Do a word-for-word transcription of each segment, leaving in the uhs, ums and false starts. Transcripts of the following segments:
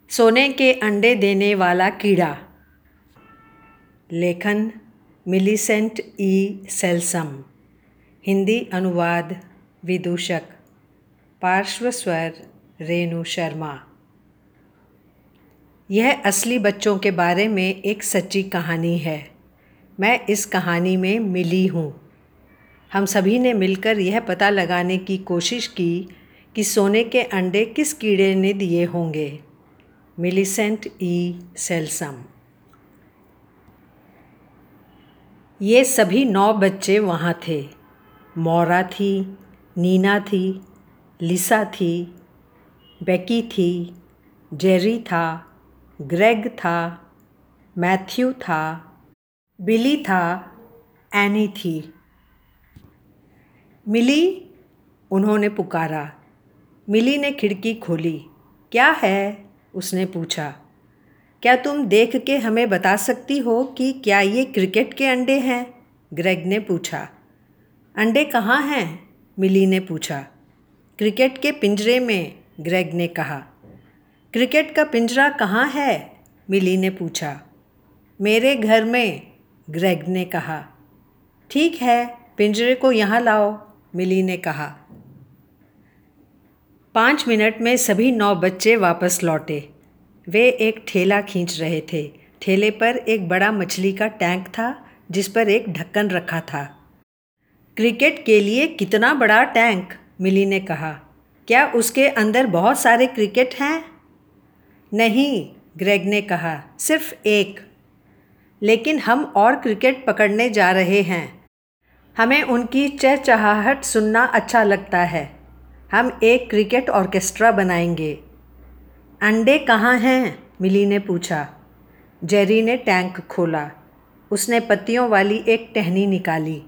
सोने के अंडे देने वाला कीड़ा। लेखन मिलीसेंट ई सेल्सम। हिंदी अनुवाद विदूषक। पार्श्व स्वर रेणु शर्मा। यह असली बच्चों के बारे में एक सच्ची कहानी है। मैं इस कहानी में मिली हूँ। हम सभी ने मिलकर यह पता लगाने की कोशिश की कि सोने के अंडे किस कीड़े ने दिए होंगे। मिलीसेंट ई सेल्सम। ये सभी नौ बच्चे वहाँ थे। मौरा थी, नीना थी, लिसा थी, बेकी थी, जेरी था, ग्रेग था, मैथ्यू था, बिली था, एनी थी। मिली, उन्होंने पुकारा। मिली ने खिड़की खोली। क्या है? उसने पूछा। क्या तुम देख के हमें बता सकती हो कि क्या ये क्रिकेट के अंडे हैं? ग्रेग ने पूछा। अंडे कहाँ हैं? मिली ने पूछा। क्रिकेट के पिंजरे में, ग्रेग ने कहा। क्रिकेट का पिंजरा कहाँ है? मिली ने पूछा। मेरे घर में, ग्रेग ने कहा। ठीक है, पिंजरे को यहाँ लाओ, मिली ने कहा। पाँच मिनट में सभी नौ बच्चे वापस लौटे। वे एक ठेला खींच रहे थे। ठेले पर एक बड़ा मछली का टैंक था जिस पर एक ढक्कन रखा था। क्रिकेट के लिए कितना बड़ा टैंक? मिली ने कहा। क्या उसके अंदर बहुत सारे क्रिकेट हैं? नहीं, ग्रेग ने कहा, सिर्फ एक। लेकिन हम और क्रिकेट पकड़ने जा रहे हैं। हमें उनकी चहचहाहट सुनना अच्छा लगता है। हम एक क्रिकेट ऑर्केस्ट्रा बनाएंगे। अंडे कहाँ हैं? मिली ने पूछा। जेरी ने टैंक खोला। उसने पत्तियों वाली एक टहनी निकाली।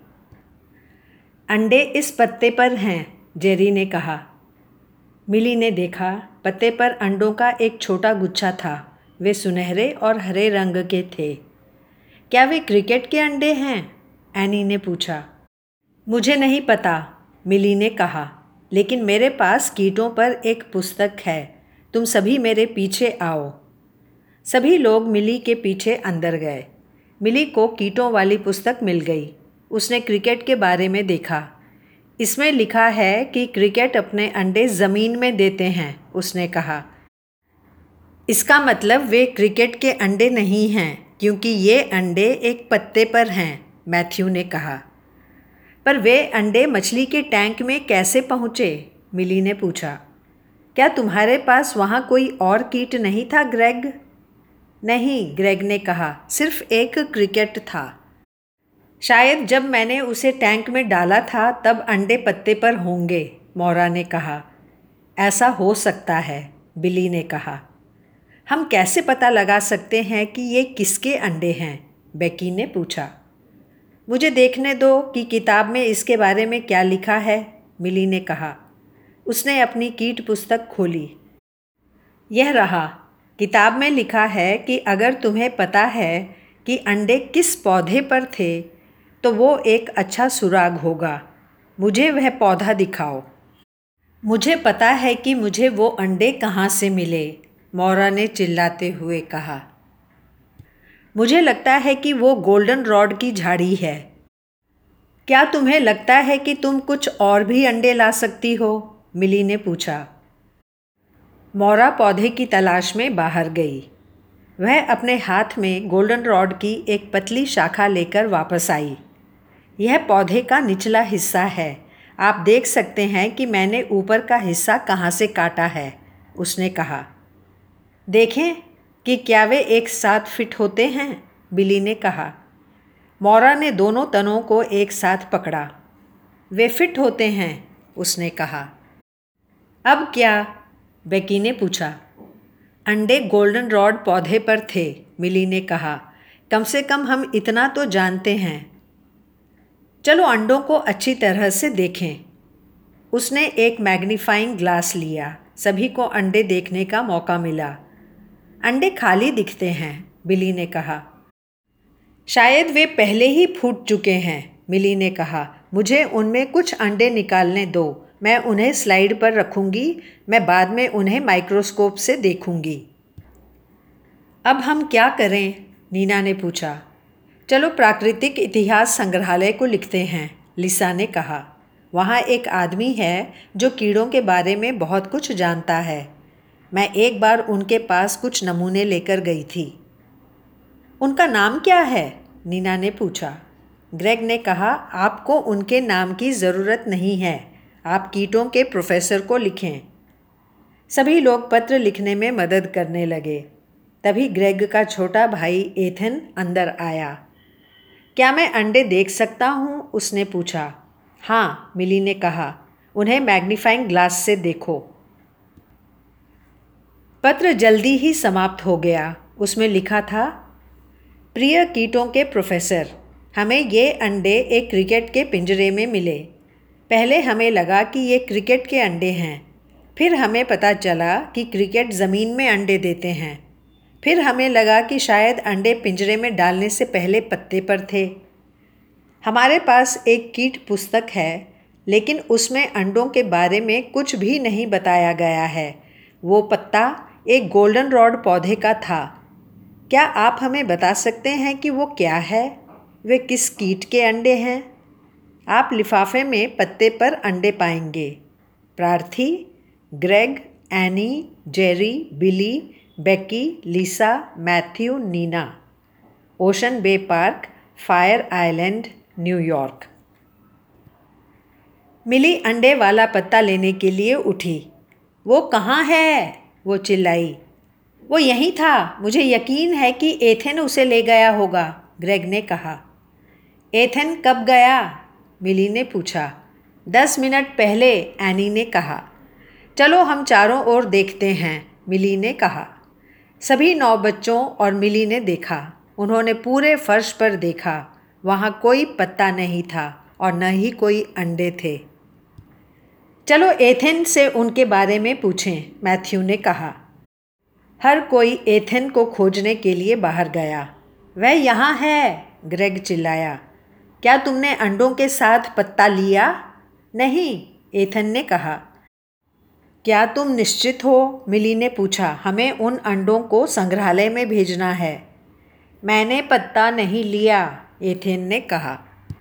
अंडे इस पत्ते पर हैं, जेरी ने कहा। मिली ने देखा, पत्ते पर अंडों का एक छोटा गुच्छा था। वे सुनहरे और हरे रंग के थे। क्या वे क्रिकेट के अंडे हैं? एनी ने पूछा। मुझे नहीं पता, मिली ने कहा, लेकिन मेरे पास कीटों पर एक पुस्तक है। तुम सभी मेरे पीछे आओ। सभी लोग मिली के पीछे अंदर गए। मिली को कीटों वाली पुस्तक मिल गई। उसने क्रिकेट के बारे में देखा। इसमें लिखा है कि क्रिकेट अपने अंडे ज़मीन में देते हैं, उसने कहा। इसका मतलब वे क्रिकेट के अंडे नहीं हैं, क्योंकि ये अंडे एक पत्ते पर हैं, मैथ्यू ने कहा। पर वे अंडे मछली के टैंक में कैसे पहुँचे? मिली ने पूछा। क्या तुम्हारे पास वहाँ कोई और कीट नहीं था, ग्रेग? नहीं, ग्रेग ने कहा, सिर्फ एक क्रिकेट था। शायद जब मैंने उसे टैंक में डाला था तब अंडे पत्ते पर होंगे, मौरा ने कहा। ऐसा हो सकता है, बिली ने कहा। हम कैसे पता लगा सकते हैं कि ये किसके अंडे हैं? बेकी ने पूछा। मुझे देखने दो कि किताब में इसके बारे में क्या लिखा है, मिली ने कहा। उसने अपनी कीट पुस्तक खोली। यह रहा। किताब में लिखा है कि अगर तुम्हें पता है कि अंडे किस पौधे पर थे तो वो एक अच्छा सुराग होगा। मुझे वह पौधा दिखाओ। मुझे पता है कि मुझे वो अंडे कहाँ से मिले, मौरा ने चिल्लाते हुए कहा। मुझे लगता है कि वो गोल्डन रॉड की झाड़ी है। क्या तुम्हें लगता है कि तुम कुछ और भी अंडे ला सकती हो? मिली ने पूछा। मौरा पौधे की तलाश में बाहर गई। वह अपने हाथ में गोल्डन रॉड की एक पतली शाखा लेकर वापस आई। यह पौधे का निचला हिस्सा है। आप देख सकते हैं कि मैंने ऊपर का हिस्सा कहाँ से काटा है, उसने कहा। देखें कि क्या वे एक साथ फिट होते हैं, बिली ने कहा। मौरा ने दोनों तनों को एक साथ पकड़ा। वे फिट होते हैं, उसने कहा। अब क्या? बेकी ने पूछा। अंडे गोल्डन रॉड पौधे पर थे, मिली ने कहा। कम से कम हम इतना तो जानते हैं। चलो अंडों को अच्छी तरह से देखें। उसने एक मैग्नीफाइंग ग्लास लिया। सभी को अंडे देखने का मौका मिला। अंडे खाली दिखते हैं, बिली ने कहा। शायद वे पहले ही फूट चुके हैं, मिली ने कहा। मुझे उनमें कुछ अंडे निकालने दो। मैं उन्हें स्लाइड पर रखूंगी। मैं बाद में उन्हें माइक्रोस्कोप से देखूंगी। अब हम क्या करें? नीना ने पूछा। चलो प्राकृतिक इतिहास संग्रहालय को लिखते हैं, लिसा ने कहा। वहाँ एक आदमी है जो कीड़ों के बारे में बहुत कुछ जानता है। मैं एक बार उनके पास कुछ नमूने लेकर गई थी। उनका नाम क्या है? नीना ने पूछा। ग्रेग ने कहा, आपको उनके नाम की ज़रूरत नहीं है, आप कीटों के प्रोफेसर को लिखें। सभी लोग पत्र लिखने में मदद करने लगे। तभी ग्रेग का छोटा भाई एथन अंदर आया। क्या मैं अंडे देख सकता हूँ? उसने पूछा। हाँ, मिली ने कहा, उन्हें मैग्नीफाइंग ग्लास से देखो। पत्र जल्दी ही समाप्त हो गया। उसमें लिखा था, प्रिय कीटों के प्रोफेसर, हमें ये अंडे एक क्रिकेट के पिंजरे में मिले। पहले हमें लगा कि ये क्रिकेट के अंडे हैं, फिर हमें पता चला कि क्रिकेट ज़मीन में अंडे देते हैं, फिर हमें लगा कि शायद अंडे पिंजरे में डालने से पहले पत्ते पर थे। हमारे पास एक कीट पुस्तक है, लेकिन उसमें अंडों के बारे में कुछ भी नहीं बताया गया है। वो पत्ता एक गोल्डन रॉड पौधे का था। क्या आप हमें बता सकते हैं कि वो क्या है? वे किस कीट के अंडे हैं? आप लिफाफे में पत्ते पर अंडे पाएंगे। प्रार्थी Greg, Annie, Jerry, Billy, Becky, Lisa, Matthew, Nina. Ocean Bay Park, Fire Island, New York. मिली अंडे वाला पत्ता लेने के लिए उठी। वो कहाँ है? वो चिल्लाई। वो यहीं था, मुझे यकीन है कि एथन उसे ले गया होगा, ग्रेग ने कहा। एथन कब गया? मिली ने पूछा। दस मिनट पहले, एनी ने कहा। चलो हम चारों ओर देखते हैं, मिली ने कहा। सभी नौ बच्चों और मिली ने देखा। उन्होंने पूरे फर्श पर देखा। वहाँ कोई पत्ता नहीं था और न ही कोई अंडे थे। चलो एथन से उनके बारे में पूछें, मैथ्यू ने कहा। हर कोई एथन को खोजने के लिए बाहर गया। वह यहाँ है, ग्रेग चिल्लाया। क्या तुमने अंडों के साथ पत्ता लिया? नहीं, एथन ने कहा। क्या तुम निश्चित हो? मिली ने पूछा। हमें उन अंडों को संग्रहालय में भेजना है। मैंने पत्ता नहीं लिया, एथन ने कहा।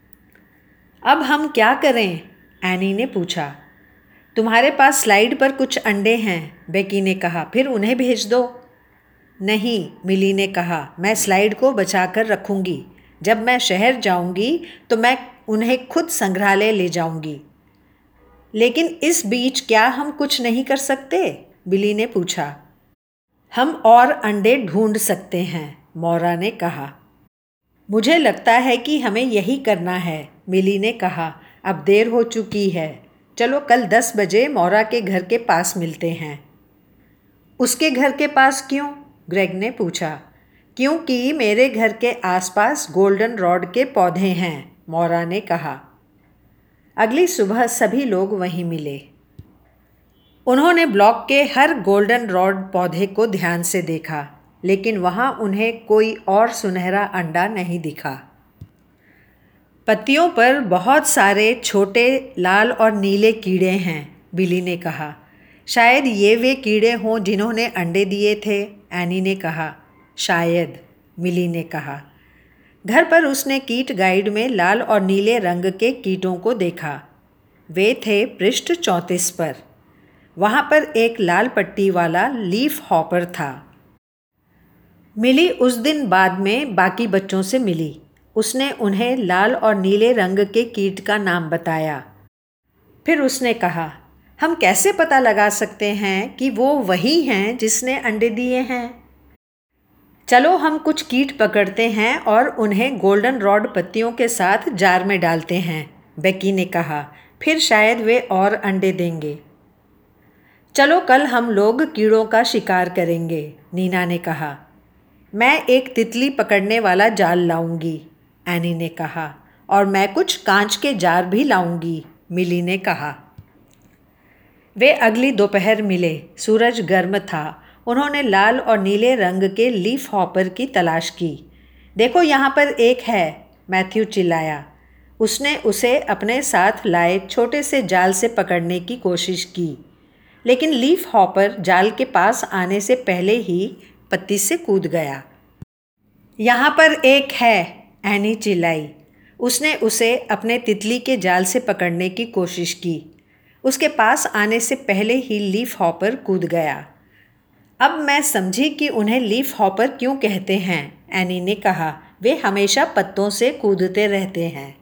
अब हम क्या करें? एनी ने पूछा। तुम्हारे पास स्लाइड पर कुछ अंडे हैं, बेकी ने कहा। फिर उन्हें भेज दो। नहीं, मिली ने कहा, मैं स्लाइड को बचाकर रखूंगी। जब मैं शहर जाऊंगी तो मैं उन्हें खुद संग्रहालय ले जाऊंगी। लेकिन इस बीच क्या हम कुछ नहीं कर सकते? बिली ने पूछा। हम और अंडे ढूंढ सकते हैं, मौरा ने कहा। मुझे लगता है कि हमें यही करना है, मिली ने कहा। अब देर हो चुकी है। चलो कल दस बजे मौरा के घर के पास मिलते हैं। उसके घर के पास क्यों? ग्रेग ने पूछा। क्योंकि मेरे घर के आसपास गोल्डन रॉड के पौधे हैं, मौरा ने कहा। अगली सुबह सभी लोग वहीं मिले। उन्होंने ब्लॉक के हर गोल्डन रॉड पौधे को ध्यान से देखा, लेकिन वहाँ उन्हें कोई और सुनहरा अंडा नहीं दिखा। पत्तियों पर बहुत सारे छोटे लाल और नीले कीड़े हैं, बिली ने कहा। शायद ये वे कीड़े हों जिन्होंने अंडे दिए थे, एनी ने कहा। शायद, मिली ने कहा। घर पर उसने कीट गाइड में लाल और नीले रंग के कीटों को देखा। वे थे पृष्ठ चौंतीस पर। वहाँ पर एक लाल पट्टी वाला लीफ हॉपर था। मिली उस दिन बाद में बाकी बच्चों से मिली। उसने उन्हें लाल और नीले रंग के कीट का नाम बताया। फिर उसने कहा, हम कैसे पता लगा सकते हैं कि वो वही हैं जिसने अंडे दिए हैं? चलो हम कुछ कीट पकड़ते हैं और उन्हें गोल्डन रॉड पत्तियों के साथ जार में डालते हैं, बेकी ने कहा। फिर शायद वे और अंडे देंगे। चलो कल हम लोग कीड़ों का शिकार करेंगे, नीना ने कहा। मैं एक तितली पकड़ने वाला जाल लाऊंगी, एनी ने कहा। और मैं कुछ कांच के जार भी लाऊंगी, मिली ने कहा। वे अगली दोपहर मिले। सूरज गर्म था। उन्होंने लाल और नीले रंग के लीफ हॉपर की तलाश की। देखो यहाँ पर एक है, मैथ्यू चिल्लाया। उसने उसे अपने साथ लाए छोटे से जाल से पकड़ने की कोशिश की, लेकिन लीफ हॉपर जाल के पास आने से पहले ही पत्ती से कूद गया। यहाँ पर एक है, एनी चिल्लाई। उसने उसे अपने तितली के जाल से पकड़ने की कोशिश की। उसके पास आने से पहले ही लीफ हॉपर कूद गया। अब मैं समझी कि उन्हें लीफ हॉपर क्यों कहते हैं, एनी ने कहा। वे हमेशा पत्तों से कूदते रहते हैं।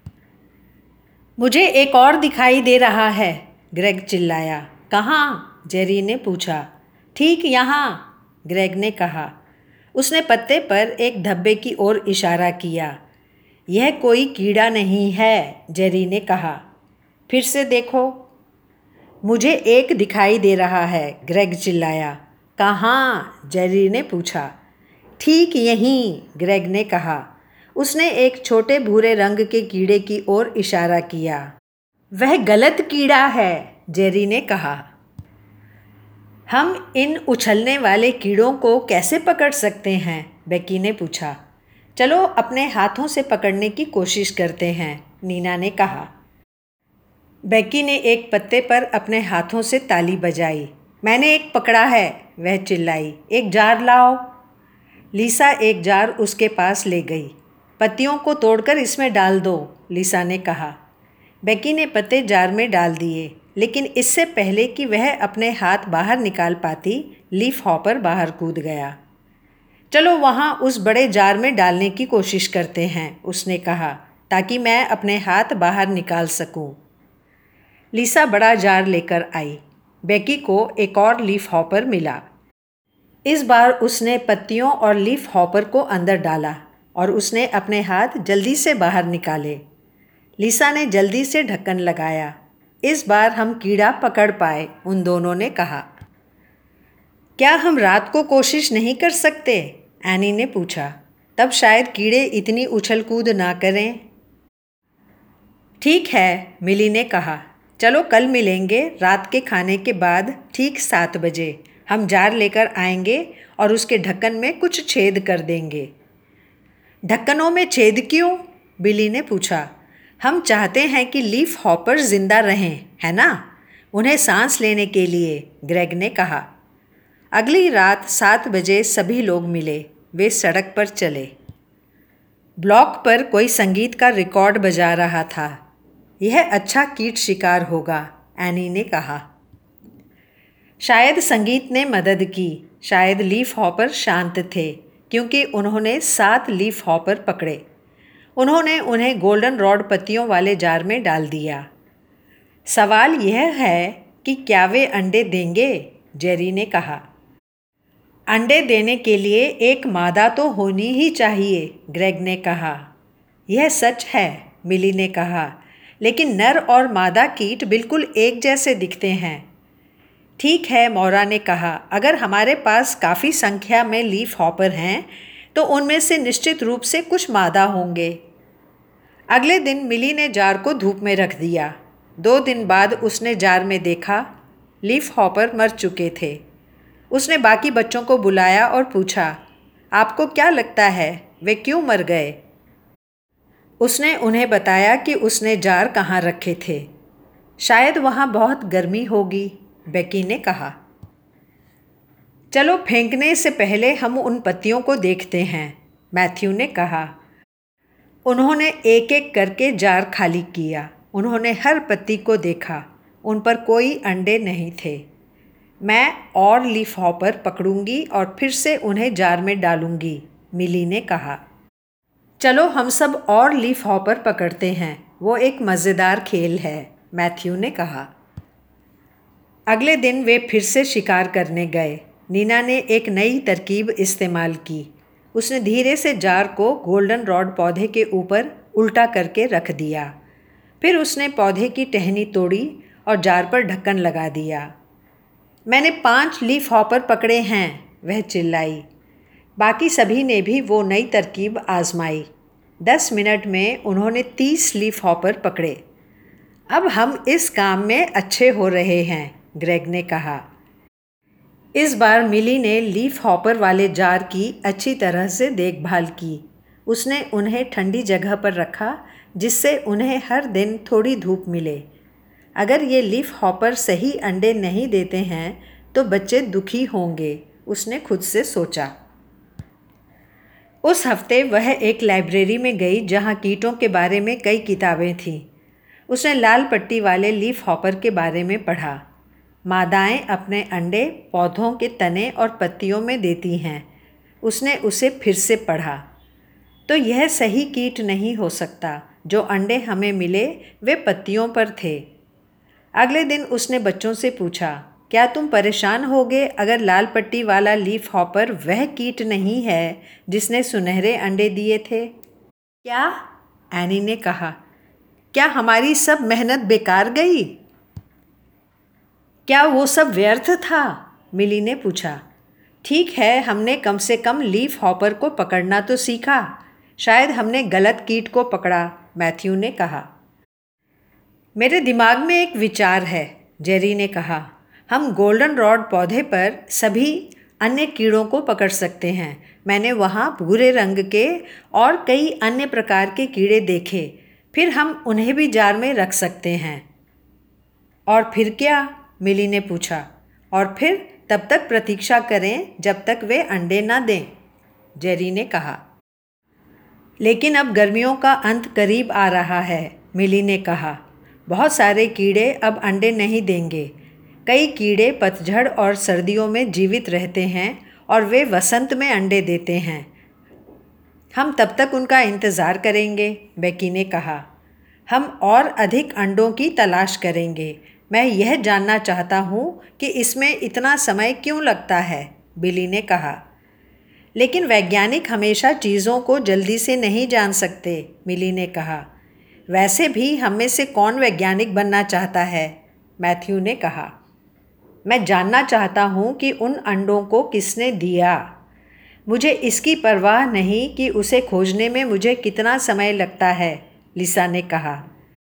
मुझे एक और दिखाई दे रहा है, ग्रेग चिल्लाया। कहाँ? जेरी ने पूछा। ठीक यहाँ, ग्रेग ने कहा। उसने पत्ते पर एक धब्बे की ओर इशारा किया। यह कोई कीड़ा नहीं है, जेरी ने कहा। फिर से देखो। मुझे एक दिखाई दे रहा है, ग्रेग चिल्लाया। कहाँ? जेरी ने पूछा। ठीक यहीं, ग्रेग ने कहा। उसने एक छोटे भूरे रंग के कीड़े की ओर इशारा किया। वह गलत कीड़ा है, जेरी ने कहा। हम इन उछलने वाले कीड़ों को कैसे पकड़ सकते हैं? बेकी ने पूछा। चलो अपने हाथों से पकड़ने की कोशिश करते हैं, नीना ने कहा। बेकी ने एक पत्ते पर अपने हाथों से ताली बजाई। मैंने एक पकड़ा है, वह चिल्लाई। एक जार लाओ। लीसा एक जार उसके पास ले गई। पत्तियों को तोड़कर इसमें डाल दो, लीसा ने कहा। बेकी ने पत्ते जार में डाल दिए, लेकिन इससे पहले कि वह अपने हाथ बाहर निकाल पाती, लीफ हॉपर बाहर कूद गया। चलो वहाँ उस बड़े जार में डालने की कोशिश करते हैं, उसने कहा, ताकि मैं अपने हाथ बाहर निकाल सकूं। लीसा बड़ा जार लेकर आई। बेकी को एक और लीफ हॉपर मिला। इस बार उसने पत्तियों और लीफ हॉपर को अंदर डाला और उसने अपने हाथ जल्दी से बाहर निकाले। लीसा ने जल्दी से ढक्कन लगाया। इस बार हम कीड़ा पकड़ पाए, उन दोनों ने कहा। क्या हम रात को कोशिश नहीं कर सकते? एनी ने पूछा। तब शायद कीड़े इतनी उछल कूद ना करें। ठीक है, मिली ने कहा। चलो कल मिलेंगे रात के खाने के बाद ठीक सात बजे। हम जार लेकर आएंगे और उसके ढक्कन में कुछ छेद कर देंगे। ढक्कनों में छेद क्यों? बिली ने पूछा। हम चाहते हैं कि लीफ हॉपर जिंदा रहें, है ना? उन्हें सांस लेने के लिए, ग्रेग ने कहा। अगली रात सात बजे सभी लोग मिले। वे सड़क पर चले। ब्लॉक पर कोई संगीत का रिकॉर्ड बजा रहा था। यह अच्छा कीट शिकार होगा, एनी ने कहा। शायद संगीत ने मदद की। शायद लीफ हॉपर शांत थे, क्योंकि उन्होंने सात लीफ हॉपर पकड़े। उन्होंने उन्हें गोल्डन रॉड पत्तियों वाले जार में डाल दिया। सवाल यह है कि क्या वे अंडे देंगे? जेरी ने कहा। अंडे देने के लिए एक मादा तो होनी ही चाहिए, ग्रेग ने कहा। यह सच है, मिली ने कहा, लेकिन नर और मादा कीट बिल्कुल एक जैसे दिखते हैं। ठीक है, मौरा ने कहा। अगर हमारे पास काफ़ी संख्या में लीफ हॉपर हैं तो उनमें से निश्चित रूप से कुछ मादा होंगे। अगले दिन मिली ने जार को धूप में रख दिया। दो दिन बाद उसने जार में देखा, लीफ हॉपर मर चुके थे। उसने बाकी बच्चों को बुलाया और पूछा, आपको क्या लगता है वे क्यों मर गए? उसने उन्हें बताया कि उसने जार कहाँ रखे थे। शायद वहाँ बहुत गर्मी होगी, बेकी ने कहा। चलो फेंकने से पहले हम उन पत्तियों को देखते हैं, मैथ्यू ने कहा। उन्होंने एक एक करके जार खाली किया। उन्होंने हर पत्ती को देखा। उन पर कोई अंडे नहीं थे। मैं और लीफ हॉपर पकड़ूंगी और फिर से उन्हें जार में डालूंगी, मिली ने कहा। चलो हम सब और लीफ हॉपर पकड़ते हैं, वो एक मज़ेदार खेल है, मैथ्यू ने कहा। अगले दिन वे फिर से शिकार करने गए। नीना ने एक नई तरकीब इस्तेमाल की। उसने धीरे से जार को गोल्डन रॉड पौधे के ऊपर उल्टा करके रख दिया। फिर उसने पौधे की टहनी तोड़ी और जार पर ढक्कन लगा दिया। मैंने पांच लीफ हॉपर पकड़े हैं, वह चिल्लाई। बाकी सभी ने भी वो नई तरकीब आजमाई। दस मिनट में उन्होंने तीस लीफ हॉपर पकड़े। अब हम इस काम में अच्छे हो रहे हैं, ग्रेग ने कहा। इस बार मिली ने लीफ हॉपर वाले जार की अच्छी तरह से देखभाल की। उसने उन्हें ठंडी जगह पर रखा, जिससे उन्हें हर दिन थोड़ी धूप मिले। अगर ये लीफ हॉपर सही अंडे नहीं देते हैं तो बच्चे दुखी होंगे उसने खुद से सोचा। उस हफ्ते वह एक लाइब्रेरी में गई जहाँ कीटों के बारे में कई किताबें थीं। उसने लाल पट्टी वाले लीफ हॉपर के बारे में पढ़ा। मादाएं अपने अंडे पौधों के तने और पत्तियों में देती हैं। उसने उसे फिर से पढ़ा। तो यह सही कीट नहीं हो सकता। जो अंडे हमें मिले वे पत्तियों पर थे। अगले दिन उसने बच्चों से पूछा, क्या तुम परेशान होगे अगर लाल पट्टी वाला लीफ हॉपर वह कीट नहीं है जिसने सुनहरे अंडे दिए थे? क्या? एनी ने कहा। क्या हमारी सब मेहनत बेकार गई? क्या वो सब व्यर्थ था? मिली ने पूछा। ठीक है, हमने कम से कम लीफ हॉपर को पकड़ना तो सीखा। शायद हमने गलत कीट को पकड़ा, मैथ्यू ने कहा। मेरे दिमाग में एक विचार है, जेरी ने कहा। हम गोल्डन रॉड पौधे पर सभी अन्य कीड़ों को पकड़ सकते हैं। मैंने वहाँ भूरे रंग के और कई अन्य प्रकार के कीड़े देखे। फिर हम उन्हें भी जार में रख सकते हैं। और फिर क्या? मिली ने पूछा। और फिर तब तक प्रतीक्षा करें जब तक वे अंडे ना दें, जेरी ने कहा। लेकिन अब गर्मियों का अंत करीब आ रहा है, मिली ने कहा। बहुत सारे कीड़े अब अंडे नहीं देंगे। कई कीड़े पतझड़ और सर्दियों में जीवित रहते हैं और वे वसंत में अंडे देते हैं। हम तब तक उनका इंतज़ार करेंगे, बेकी ने कहा। हम और अधिक अंडों की तलाश करेंगे। मैं यह जानना चाहता हूँ कि इसमें इतना समय क्यों लगता है, बिली ने कहा। लेकिन वैज्ञानिक हमेशा चीज़ों को जल्दी से नहीं जान सकते, मिली ने कहा। वैसे भी हम में से कौन वैज्ञानिक बनना चाहता है, मैथ्यू ने कहा। मैं जानना चाहता हूँ कि उन अंडों को किसने दिया। मुझे इसकी परवाह नहीं कि उसे खोजने में मुझे कितना समय लगता है, लिसा ने कहा।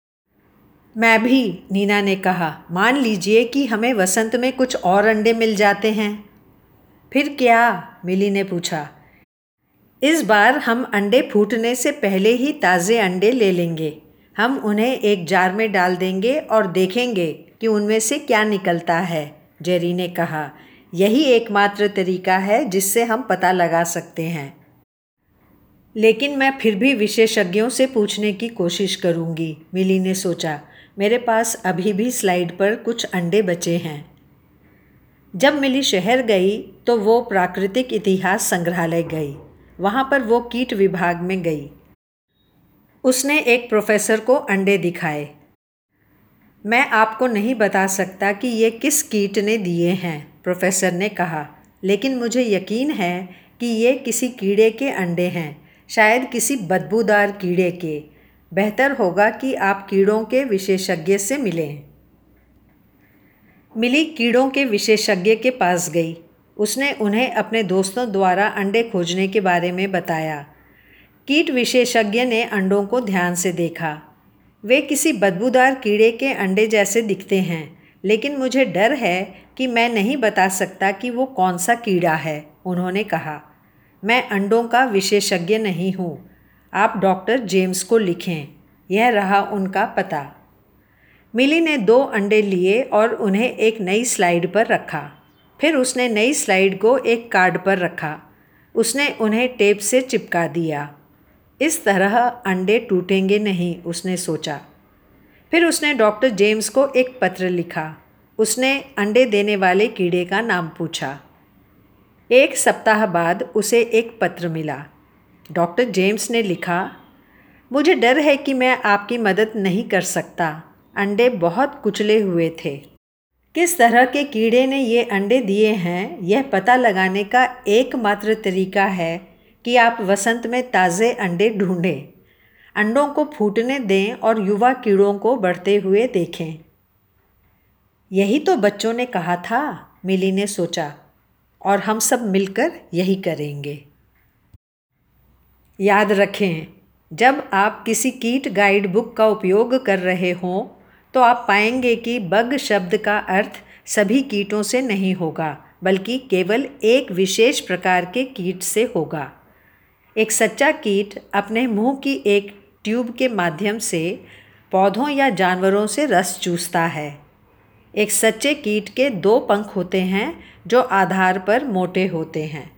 मैं भी, नीना ने कहा। मान लीजिए कि हमें वसंत में कुछ और अंडे मिल जाते हैं। फिर क्या? मिली ने पूछा। इस बार हम अंडे फूटने से पहले ही ताज़े अंडे ले लेंगे। हम उन्हें एक जार में डाल देंगे और देखेंगे कि उनमें से क्या निकलता है, जेरी ने कहा। यही एकमात्र तरीका है जिससे हम पता लगा सकते हैं। लेकिन मैं फिर भी विशेषज्ञों से पूछने की कोशिश करूंगी, मिली ने सोचा। मेरे पास अभी भी स्लाइड पर कुछ अंडे बचे हैं। जब मिली शहर गई तो वो प्राकृतिक इतिहास संग्रहालय गई। वहाँ पर वो कीट विभाग में गई। उसने एक प्रोफेसर को अंडे दिखाए। मैं आपको नहीं बता सकता कि ये किस कीट ने दिए हैं, प्रोफेसर ने कहा। लेकिन मुझे यकीन है कि ये किसी कीड़े के अंडे हैं, शायद किसी बदबूदार कीड़े के। बेहतर होगा कि आप कीड़ों के विशेषज्ञ से मिलें। मिली कीड़ों के विशेषज्ञ के पास गई। उसने उन्हें अपने दोस्तों द्वारा अंडे खोजने के बारे में बताया। कीट विशेषज्ञ ने अंडों को ध्यान से देखा। वे किसी बदबूदार कीड़े के अंडे जैसे दिखते हैं, लेकिन मुझे डर है कि मैं नहीं बता सकता कि वो कौन सा कीड़ा है, उन्होंने कहा। मैं अंडों का विशेषज्ञ नहीं हूँ। आप डॉक्टर जेम्स को लिखें। यह रहा उनका पता। मिली ने दो अंडे लिए और उन्हें एक नई स्लाइड पर रखा। फिर उसने नई स्लाइड को एक कार्ड पर रखा। उसने उन्हें टेप से चिपका दिया। इस तरह अंडे टूटेंगे नहीं, उसने सोचा। फिर उसने डॉक्टर जेम्स को एक पत्र लिखा। उसने अंडे देने वाले कीड़े का नाम पूछा। एक सप्ताह बाद उसे एक पत्र मिला। डॉक्टर जेम्स ने लिखा, मुझे डर है कि मैं आपकी मदद नहीं कर सकता। अंडे बहुत कुचले हुए थे। किस तरह के कीड़े ने ये अंडे दिए हैं, यह पता लगाने का एकमात्र तरीका है कि आप वसंत में ताज़े अंडे ढूंढें। अंडों को फूटने दें और युवा कीड़ों को बढ़ते हुए देखें। यही तो बच्चों ने कहा था, मिली ने सोचा, और हम सब मिलकर यही करेंगे। याद रखें, जब आप किसी कीट गाइड बुक का उपयोग कर रहे हों तो आप पाएंगे कि बग शब्द का अर्थ सभी कीटों से नहीं होगा, बल्कि केवल एक विशेष प्रकार के कीट से होगा। एक सच्चा कीट अपने मुंह की एक ट्यूब के माध्यम से पौधों या जानवरों से रस चूसता है। एक सच्चे कीट के दो पंख होते हैं जो आधार पर मोटे होते हैं।